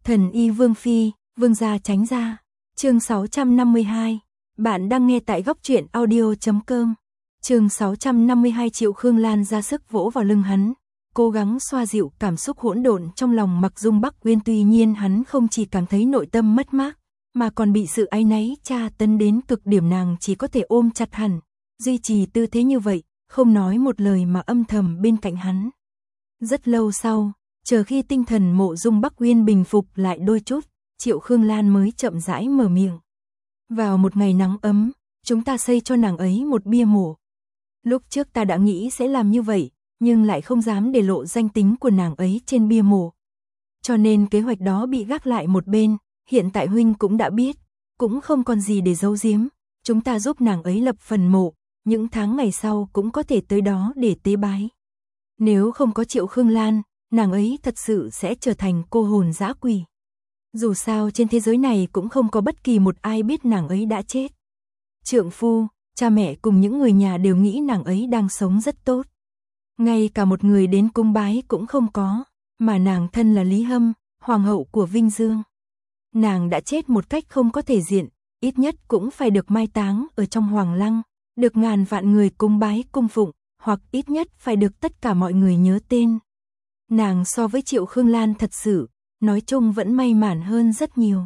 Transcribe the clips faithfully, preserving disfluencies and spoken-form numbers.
Thần y Vương Phi, Vương gia tránh ra. Chương sáu trăm năm mươi hai. Bạn đang nghe tại góc truyện audio chấm com. Chương sáu trăm năm mươi hai. Triệu Khương Lan ra sức vỗ vào lưng hắn, cố gắng xoa dịu cảm xúc hỗn độn trong lòng Mặc Dung Bắc Uyên. Tuy nhiên hắn không chỉ cảm thấy nội tâm mất mát, mà còn bị sự áy náy tra tấn đến cực điểm. Nàng chỉ có thể ôm chặt hẳn, duy trì tư thế như vậy, không nói một lời mà âm thầm bên cạnh hắn. Rất lâu sau, chờ khi tinh thần Mộ Dung Bắc Uyên bình phục lại đôi chút, Triệu Khương Lan mới chậm rãi mở miệng. Vào một ngày nắng ấm, chúng ta xây cho nàng ấy một bia mộ. Lúc trước ta đã nghĩ sẽ làm như vậy, nhưng lại không dám để lộ danh tính của nàng ấy trên bia mộ. Cho nên kế hoạch đó bị gác lại một bên, hiện tại huynh cũng đã biết, cũng không còn gì để giấu giếm. Chúng ta giúp nàng ấy lập phần mộ, những tháng ngày sau cũng có thể tới đó để tế bái. Nếu không có Triệu Khương Lan, nàng ấy thật sự sẽ trở thành cô hồn dã quỷ. Dù sao trên thế giới này cũng không có bất kỳ một ai biết nàng ấy đã chết. Trượng phu, cha mẹ cùng những người nhà đều nghĩ nàng ấy đang sống rất tốt. Ngay cả một người đến cung bái cũng không có, mà nàng thân là Lý Hâm, hoàng hậu của Vinh Dương. Nàng đã chết một cách không có thể diện, ít nhất cũng phải được mai táng ở trong hoàng lăng, được ngàn vạn người cung bái cung phụng, hoặc ít nhất phải được tất cả mọi người nhớ tên. Nàng so với Triệu Khương Lan thật sự, nói chung vẫn may mắn hơn rất nhiều.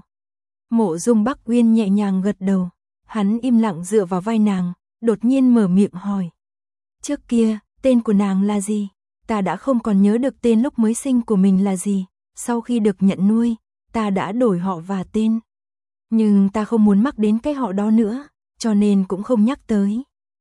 Mộ Dung Bắc Uyên nhẹ nhàng gật đầu, hắn im lặng dựa vào vai nàng, đột nhiên mở miệng hỏi. Trước kia, tên của nàng là gì? Ta đã không còn nhớ được tên lúc mới sinh của mình là gì, sau khi được nhận nuôi, ta đã đổi họ và tên. Nhưng ta không muốn mắc đến cái họ đó nữa, cho nên cũng không nhắc tới.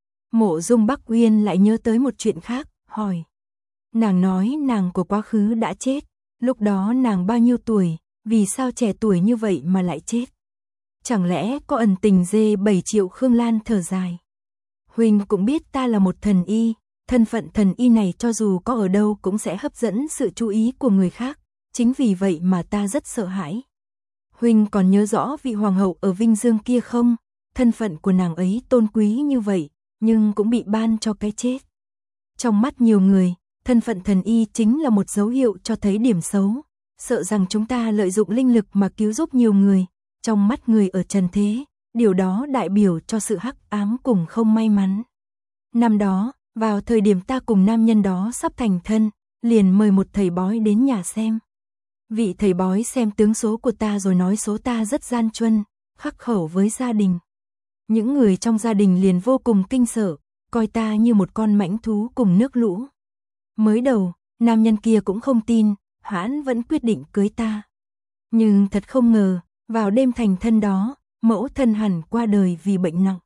Mộ Dung Bắc Uyên lại nhớ tới một chuyện khác, hỏi. Nàng nói nàng của quá khứ đã chết, lúc đó nàng bao nhiêu tuổi, vì sao trẻ tuổi như vậy mà lại chết? Chẳng lẽ có ẩn tình dê bảy? Triệu Khương Lan thở dài. Huynh cũng biết ta là một thần y, thân phận thần y này cho dù có ở đâu cũng sẽ hấp dẫn sự chú ý của người khác, chính vì vậy mà ta rất sợ hãi. Huynh còn nhớ rõ vị hoàng hậu ở Vinh Dương kia không? Thân phận của nàng ấy tôn quý như vậy, nhưng cũng bị ban cho cái chết. Trong mắt nhiều người, thân phận thần y chính là một dấu hiệu cho thấy điểm xấu, sợ rằng chúng ta lợi dụng linh lực mà cứu giúp nhiều người. Trong mắt người ở trần thế, điều đó đại biểu cho sự hắc ám cùng không may mắn. Năm đó, vào thời điểm ta cùng nam nhân đó sắp thành thân, liền mời một thầy bói đến nhà xem. Vị thầy bói xem tướng số của ta rồi nói số ta rất gian truân, khắc khẩu với gia đình. Những người trong gia đình liền vô cùng kinh sợ, coi ta như một con mãnh thú cùng nước lũ. Mới đầu, nam nhân kia cũng không tin, hắn vẫn quyết định cưới ta. Nhưng thật không ngờ, vào đêm thành thân đó, mẫu thân hẳn qua đời vì bệnh nặng.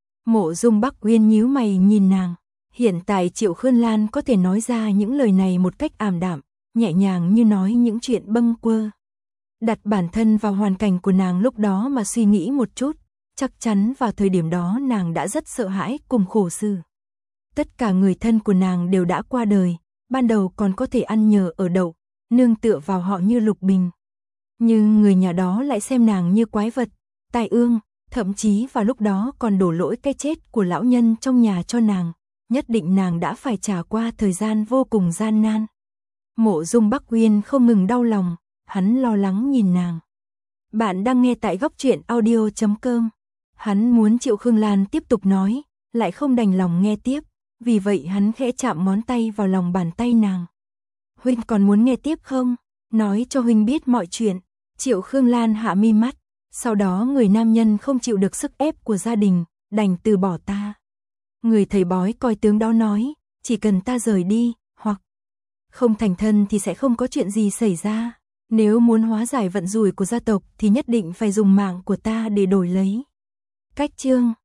Mộ Dung Bắc Uyên nhíu mày nhìn nàng. Hiện tại Triệu Khương Lan có thể nói ra những lời này một cách ảm đạm, nhẹ nhàng như nói những chuyện bâng quơ. Đặt bản thân vào hoàn cảnh của nàng lúc đó mà suy nghĩ một chút, chắc chắn vào thời điểm đó nàng đã rất sợ hãi cùng khổ sở. Tất cả người thân của nàng đều đã qua đời, ban đầu còn có thể ăn nhờ ở đậu, nương tựa vào họ như Lục Bình. Nhưng người nhà đó lại xem nàng như quái vật, tai ương, thậm chí vào lúc đó còn đổ lỗi cái chết của lão nhân trong nhà cho nàng. Nhất định nàng đã phải trải qua thời gian vô cùng gian nan. Mộ Dung Bắc Uyên không ngừng đau lòng, hắn lo lắng nhìn nàng. Bạn đang nghe tại góc truyện audio chấm com. Hắn muốn Triệu Khương Lan tiếp tục nói, lại không đành lòng nghe tiếp, vì vậy hắn khẽ chạm ngón tay vào lòng bàn tay nàng. Huynh còn muốn nghe tiếp không? Nói cho huynh biết mọi chuyện. Triệu Khương Lan hạ mi mắt, sau đó người nam nhân không chịu được sức ép của gia đình, đành từ bỏ ta. Người thầy bói coi tướng đó nói, chỉ cần ta rời đi, hoặc không thành thân thì sẽ không có chuyện gì xảy ra. Nếu muốn hóa giải vận rủi của gia tộc thì nhất định phải dùng mạng của ta để đổi lấy. Cách chương